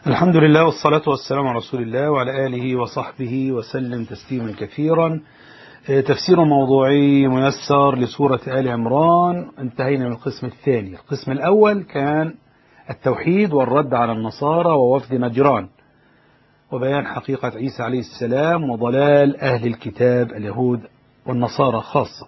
الحمد لله والصلاة والسلام على رسول الله وعلى آله وصحبه وسلم تسليما كثيرا. تفسير موضوعي ميسر لسورة آل عمران. انتهينا من القسم الثاني. القسم الأول كان التوحيد والرد على النصارى ووفد نجران، وبيان حقيقة عيسى عليه السلام وضلال أهل الكتاب اليهود والنصارى خاصة.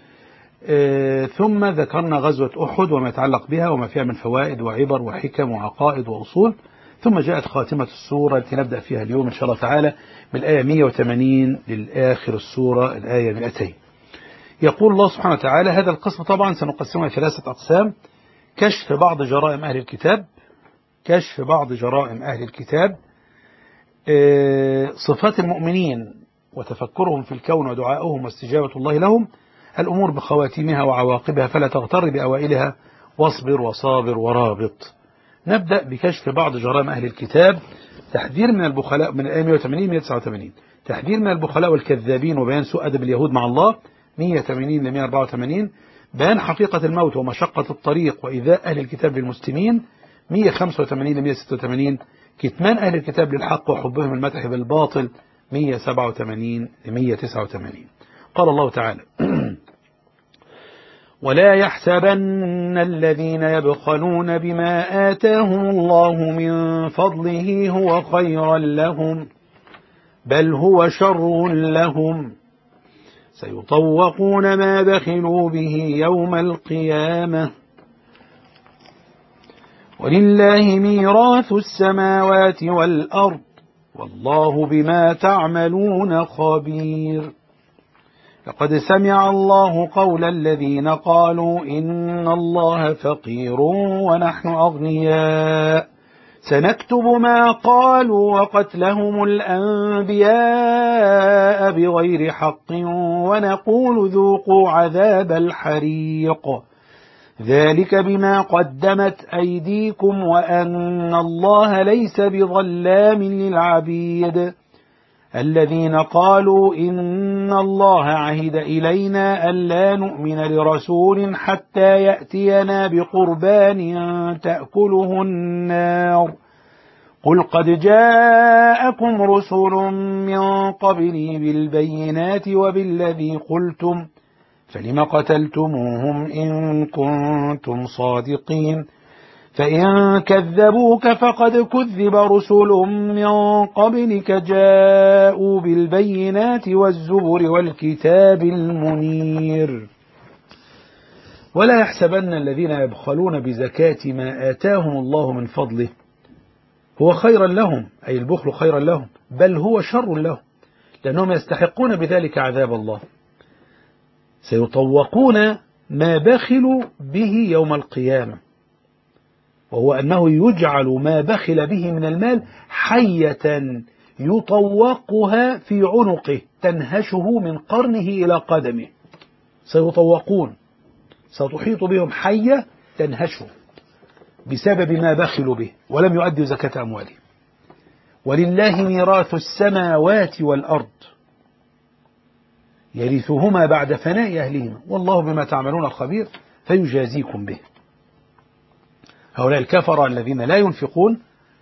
ثم ذكرنا غزوة أحد وما يتعلق بها وما فيها من فوائد وعبر وحكم وعقائد وأصول. ثم جاءت خاتمة السورة التي نبدأ فيها اليوم إن شاء الله تعالى بالآية 180 للآخر السورة الآية 200. يقول الله سبحانه وتعالى: هذا القسم طبعا سنقسمه إلى 3 أقسام: كشف بعض جرائم أهل الكتاب، كشف بعض جرائم أهل الكتاب، صفات المؤمنين وتفكرهم في الكون ودعائهم واستجابة الله لهم، الأمور بخواتيمها وعواقبها فلا تغتر بأوائلها واصبر وصابر ورابط. نبدأ بكشف بعض جرائم أهل الكتاب. تحذير من البخلاء من الآية 180 189. تحذير من البخلاء والكذابين وبيان سوء أدب اليهود مع الله 180 ل 184. بيان حقيقة الموت ومشقة الطريق وإيذاء أهل الكتاب للمسلمين 185 ل 186. كتمان أهل الكتاب للحق وحبهم المدح بالباطل 187 ل 189. قال الله تعالى: ولا يحسبن الذين يبخلون بما آتاهم الله من فضله هو خيرا لهم بل هو شر لهم سيطوقون ما بخلوا به يوم القيامة ولله ميراث السماوات والأرض والله بما تعملون خبير. لقد سمع الله قول الذين قالوا إن الله فقير ونحن أغنياء سنكتب ما قالوا وقتلهم الأنبياء بغير حق ونقول ذوقوا عذاب الحريق ذلك بما قدمت أيديكم وأن الله ليس بظلام للعبيد. الذين قالوا إن الله عهد إلينا ألا نؤمن لرسول حتى يأتينا بقربان تأكله النار قل قد جاءكم رسل من قبلي بالبينات وبالذي قلتم فلم قتلتموهم إن كنتم صادقين فإن كذبوك فقد كذب رسل من قبلك جاءوا بالبينات والزبر والكتاب المنير. ولا يحسبن الذين يبخلون بزكاة ما آتاهم الله من فضله هو خيرا لهم، أي البخل خيرا لهم، بل هو شر لهم لأنهم يستحقون بذلك عذاب الله. سيطوقون ما بخلوا به يوم القيامة، وهو أنه يجعل ما بخل به من المال حية يطوقها في عنقه تنهشه من قرنه إلى قدمه. سيطوقون، ستحيط بهم حية تنهشه بسبب ما بخلوا به ولم يؤدوا زكاة أموالهم. ولله ميراث السماوات والأرض يرثهما بعد فناء أهلهما والله بما تعملون خبير فيجازيكم به. هؤلاء الكفرة الذين لا ينفقون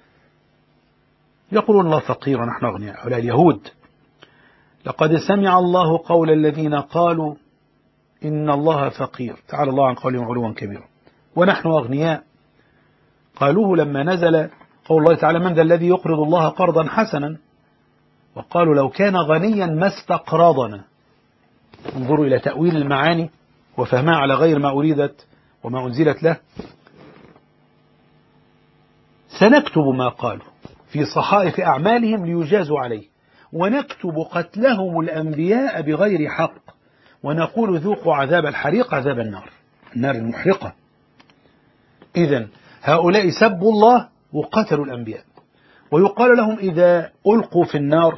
يقولون الله فقير ونحن أغنياء. هؤلاء اليهود: لقد سمع الله قول الذين قالوا إن الله فقير، تعالى الله عن قولهم علوا كبيرا، ونحن أغنياء. قالوه لما نزل قول الله تعالى: من ذا الذي يقرض الله قرضا حسنا، وقالوا لو كان غنيا ما استقرضنا. انظروا إلى تأويل المعاني وفهمها على غير ما أريدت وما أنزلت له. سنكتب ما قالوا في صحائف أعمالهم ليجازوا عليه ونكتب قتلهم الأنبياء بغير حق ونقول ذوقوا عذاب الحريق، عذاب النار المحرقة. إذن هؤلاء سبوا الله وقتلوا الأنبياء، ويقال لهم إذا ألقوا في النار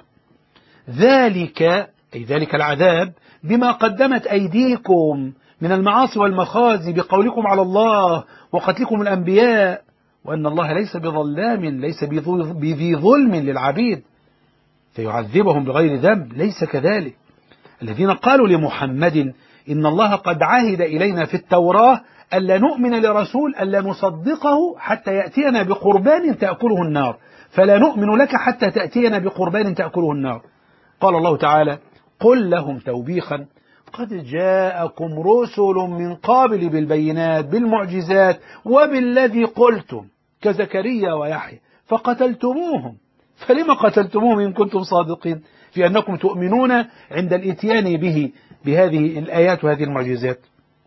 ذلك العذاب بما قدمت أيديكم من المعاصي والمخازي بقولكم على الله وقتلكم الأنبياء وأن الله ليس بظلام، ليس بذي ظلم للعبيد فيعذبهم بغير ذنب. ليس كذلك. الذين قالوا لمحمد إن الله قد عهد إلينا في التوراة ألا نؤمن لرسول ألا نصدقه حتى يأتينا بقربان تأكله النار فلا نؤمن لك حتى تأتينا بقربان تأكله النار. قال الله تعالى: قل لهم توبيخا: قد جاءكم رسل من قبل بالبينات بالمعجزات وبالذي قلتم كزكريا ويحيى فقتلتموهم، فلم قتلتموهم إن كنتم صادقين في أنكم تؤمنون عند الإتيان بهذه الآيات وهذه المعجزات.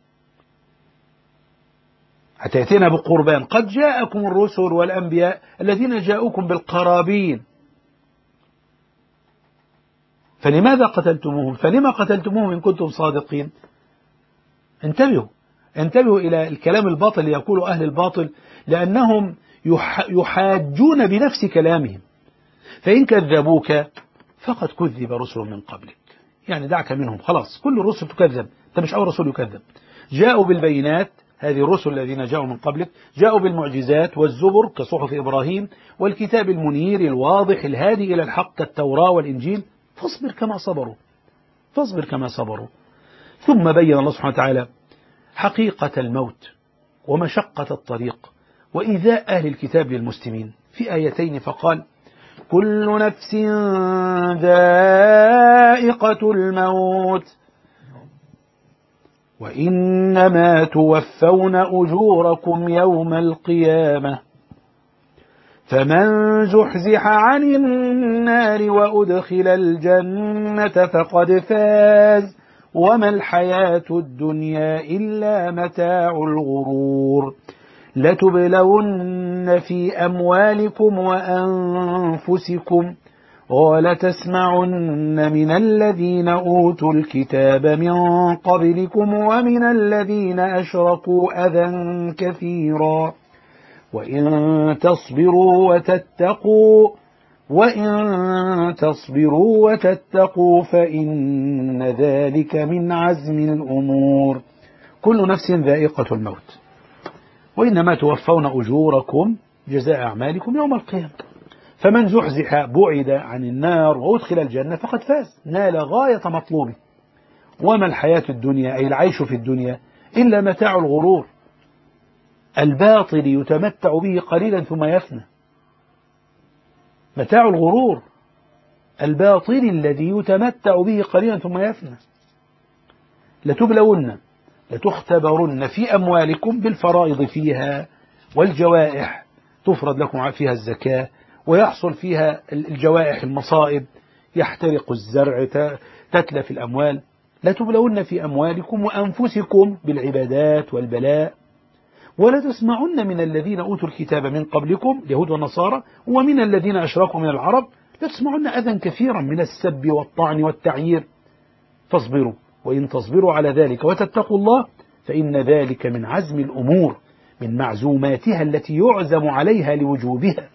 حتى يأتينا بقربان. قد جاءكم الرسل والأنبياء الذين جاءوكم بالقرابين، فلماذا قتلتموهم؟ فلما قتلتموهم إن كنتم صادقين؟ انتبهوا إلى الكلام الباطل اللي يقوله أهل الباطل، لأنهم يحاجون بنفس كلامهم. فإن كذبوك فقد كذب رسل من قبلك، يعني دعك منهم، خلاص كل الرسل تكذب، أنت مش أول رسول يكذب. جاءوا بالبينات، هذه الرسل الذين جاءوا من قبلك، جاءوا بالمعجزات والزبر كصحف إبراهيم والكتاب المنير الواضح الهادي إلى الحق كالتوراة والإنجيل، فاصبر كما صبروا. ثم بين الله سبحانه وتعالى حقيقة الموت ومشقة الطريق وإيذاء أهل الكتاب للمسلمين في آيتين، فقال: كل نفس ذائقة الموت وإنما توفون أجوركم يوم القيامة فمن زحزح عن النار وأدخل الجنة فقد فاز وما الحياة الدنيا إلا متاع الغرور لتبلون في أموالكم وأنفسكم ولتسمعن من الذين أوتوا الكتاب من قبلكم ومن الذين أشركوا أذى كثيرا وإن تصبروا وتتقوا فإن ذلك من عزم الأمور. كل نفس ذائقة الموت وإنما توفون أجوركم جزاء أعمالكم يوم القيامة فمن زحزح بعد عن النار وأدخل الجنة فقد فاز، نال غاية مطلوبه. وما الحياة الدنيا أي العيش في الدنيا إلا متاع الغرور، الباطل يتمتع به قليلا ثم يفنى. متاع الغرور الباطل الذي يتمتع به قليلا ثم يفنى. لتبلون لتختبرن في أموالكم بالفرائض فيها والجوائح، تفرض لكم فيها الزكاة ويحصل فيها الجوائح المصائب، يحترق الزرع، تتلف الأموال. لتبلون في أموالكم وأنفسكم بالعبادات والبلاء ولتسمعن من الذين أوتوا الكتاب من قبلكم اليهود والنصارى ومن الذين أشركوا من العرب لتسمعن أذى كثيرا من السب والطعن والتعيير، فاصبروا وإن تصبروا على ذلك وتتقوا الله فإن ذلك من عزم الأمور، من معزوماتها التي يعزم عليها لوجوبها.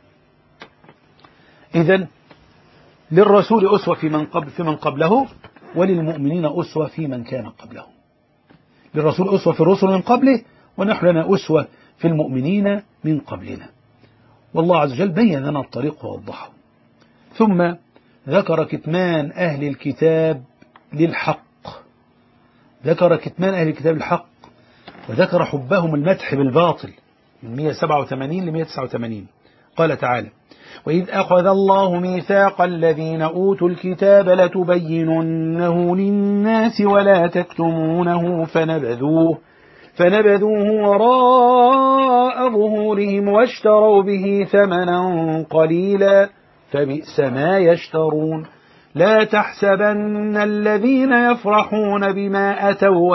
إذن للرسول أسوة في من قبله وللمؤمنين أسوة في من كان قبله. للرسول أسوة في الرسل من قبله ونحن لنا أسوة في المؤمنين من قبلنا. والله عز وجل بين لنا الطريق ووضحه. ثم ذكر كتمان أهل الكتاب للحق، ذكر كتمان أهل الكتاب للحق وذكر حبهم المدح بالباطل من 187 ل 189. قال تعالى: وإذ أخذ الله ميثاق الذين أوتوا الكتاب لتبيننه للناس ولا تكتمونه فنبذوه وراء ظهورهم واشتروا به ثمنا قليلا فبئس ما يشترون لا تحسبن الذين يفرحون بما أتوا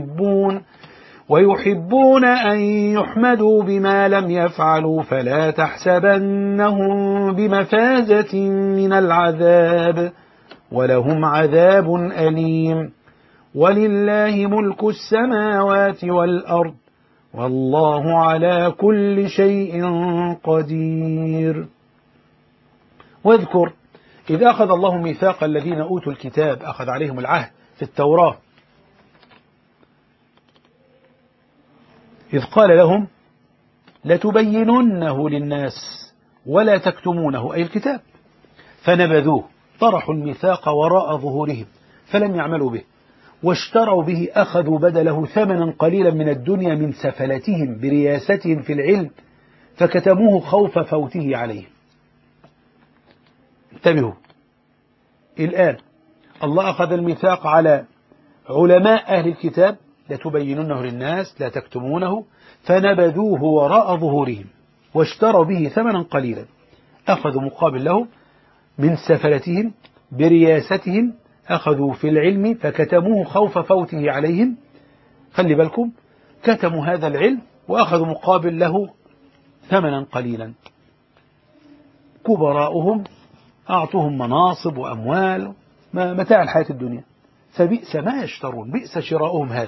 ويحبون أن يحمدوا بما لم يفعلوا فلا تحسبنهم بمفازة من العذاب ولهم عذاب أليم ولله ملك السماوات والأرض والله على كل شيء قدير. واذكر إذ أخذ الله ميثاق الذين أوتوا الكتاب، أخذ عليهم العهد في التوراة، إذ قال لهم لتبيننه للناس ولا تكتمونه أي الكتاب، فنبذوه، طرحوا الميثاق وراء ظهورهم فلم يعملوا به، واشتروا به، أخذوا بدله ثمنا قليلا من الدنيا من سفلتهم برياستهم في العلم فكتموه خوف فوته عليهم. انتبهوا، الآن الله أخذ الميثاق على علماء أهل الكتاب لتبيننه للناس لا تكتمونه، فنبذوه وراء ظهورهم واشتروا به ثمنا قليلا، أخذوا مقابل له من سفلتهم برياستهم، أخذوا في العلم فكتموه خوف فوته عليهم. خلي بالكم، كتموا هذا العلم وأخذوا مقابل له ثمنا قليلا. كبراؤهم أعطوهم مناصب وأموال متاع الحياة الدنيا، فبئس ما يشترون، بئس شراؤهم هذا.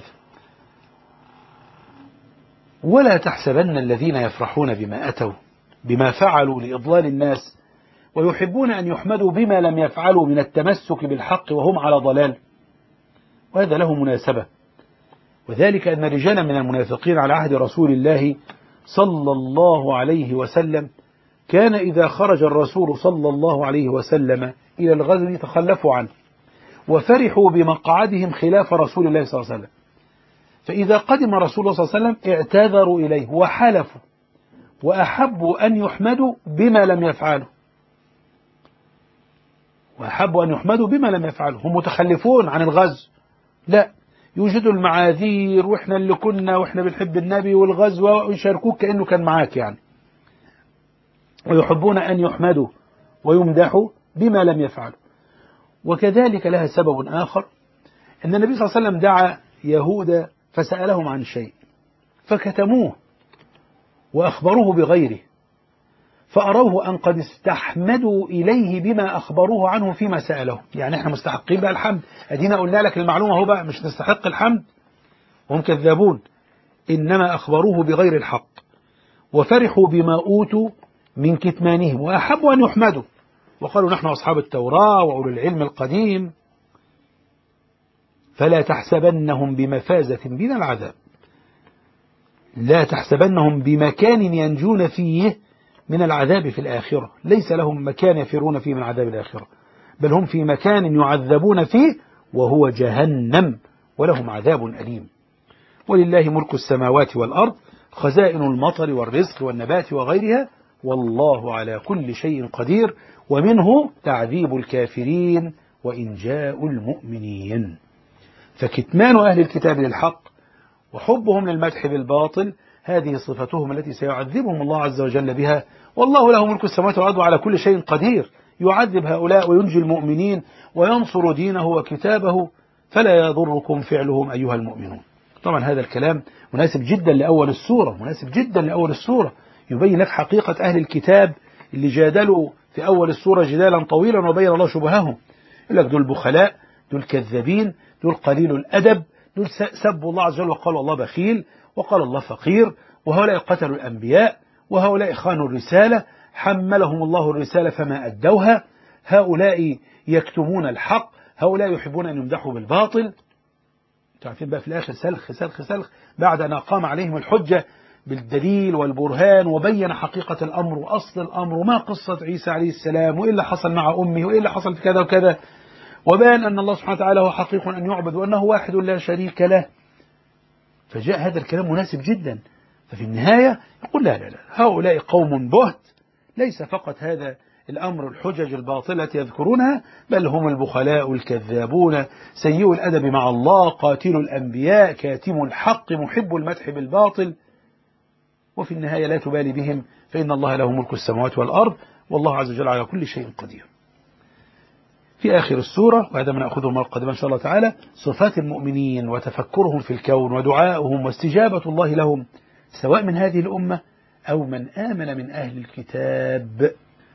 ولا تحسبن الذين يفرحون بما أتوا بما فعلوا لإضلال الناس ويحبون أن يحمدوا بما لم يفعلوا من التمسك بالحق وهم على ضلال، وهذا له مناسبة، وذلك أن رجالا من المنافقين على عهد رسول الله صلى الله عليه وسلم كان إذا خرج الرسول صلى الله عليه وسلم إلى الغزو تخلفوا عنه وفرحوا بمقعدهم خلاف رسول الله صلى الله عليه وسلم، فإذا قدم رسول الله صلى الله عليه وسلم اعتذروا إليه وحلفوا وأحبوا أن يحمدوا بما لم يفعلوا، وأحبوا أن يحمدوا بما لم يفعلوا. هم متخلفون عن الغزو، لا، يوجدوا المعاذير، وإحنا اللي كنا، وإحنا بنحب النبي والغزو، ويشاركوك كأنه كان معاك يعني، ويحبون أن يحمدوا ويمدحوا بما لم يفعلوا. وكذلك لها سبب آخر، أن النبي صلى الله عليه وسلم دعا يهود فسألهم عن شيء فكتموه وأخبروه بغيره، فأروه أن قد استحمدوا إليه بما أخبروه عنه فيما سأله. يعني احنا مستحقين بقى الحمد، أدينا قلنا لك المعلومة، هو بقى مش نستحق الحمد، وهم كذابون، إنما أخبروه بغير الحق وفرحوا بما أوتوا من كتمانهم وأحبوا أن يحمدوا، وقالوا نحن أصحاب التوراة وأولو العلم القديم. فلا تحسبنهم بمفازة من العذاب، لا تحسبنهم بمكان ينجون فيه من العذاب في الآخرة، ليس لهم مكان يفرون فيه من عذاب الآخرة، بل هم في مكان يعذبون فيه وهو جهنم، ولهم عذاب أليم. ولله ملك السماوات والأرض، خزائن المطر والرزق والنبات وغيرها، والله على كل شيء قدير، ومنه تعذيب الكافرين وإنجاء المؤمنين. فكتمان أهل الكتاب للحق وحبهم للمدح بالباطل هذه صفتهم التي سيعذبهم الله عز وجل بها، والله له ملك السماوات والأرض على كل شيء قدير، يعذب هؤلاء وينجي المؤمنين وينصر دينه وكتابه، فلا يضركم فعلهم أيها المؤمنون. طبعا هذا الكلام مناسب جدا لأول السورة، مناسب جدا لأول السورة، يبين لك حقيقة أهل الكتاب اللي جادلوا في أول السورة جدالا طويلا وبين الله شبههم. يقول لك دول بخلاء، دول كذابين، دول قليل الأدب، دول سبوا الله عز وجل وقالوا الله بخيل وقال الله فقير، وهؤلاء قتلوا الأنبياء، وهؤلاء خانوا الرسالة، حملهم الله الرسالة فما أدوها، هؤلاء يكتمون الحق، هؤلاء يحبون أن يمدحوا بالباطل. تعرفين بقى في الآخر سلخ سلخ سلخ، بعد أن أقام عليهم الحجة بالدليل والبرهان وبين حقيقة الأمر وأصل الأمر وما قصة عيسى عليه السلام وإيه اللي حصل مع أمه وإيه اللي حصل في كذا وكذا، وبان أن الله سبحانه وتعالى هو حقيق أن يعبد وأنه واحد لا شريك له. فجاء هذا الكلام مناسب جدا. ففي النهاية يقول لا لا لا، هؤلاء قوم بهت، ليس فقط هذا الأمر الحجج الباطلة يذكرونها، بل هم البخلاء الكذابون سيئوا الأدب مع الله، قاتلوا الأنبياء، كاتم الحق، محب المدح بالباطل. وفي النهاية لا تبالي بهم، فإن الله له ملك السماوات والأرض، والله عز وجل على كل شيء قدير. في آخر السورة، وهذا من أخذه المرة القادمة إن شاء الله تعالى، صفات المؤمنين وتفكرهم في الكون ودعائهم واستجابة الله لهم، سواء من هذه الأمة أو من آمن من أهل الكتاب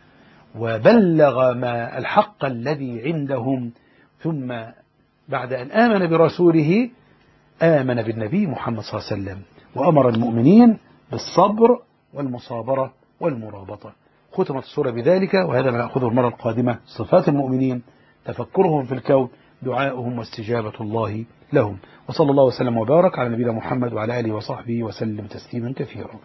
وبلغ ما الحق الذي عندهم، ثم بعد أن آمن برسوله آمن بالنبي محمد صلى الله عليه وسلم، وأمر المؤمنين بالصبر والمصابرة والمرابطة. ختمت السورة بذلك، وهذا ما نأخذه المرة القادمة، صفات المؤمنين، تفكرهم في الكون، دعاؤهم واستجابة الله لهم. وصلى الله وسلم وبارك على نبينا محمد وعلى آله وصحبه وسلم تسليما كثيرا.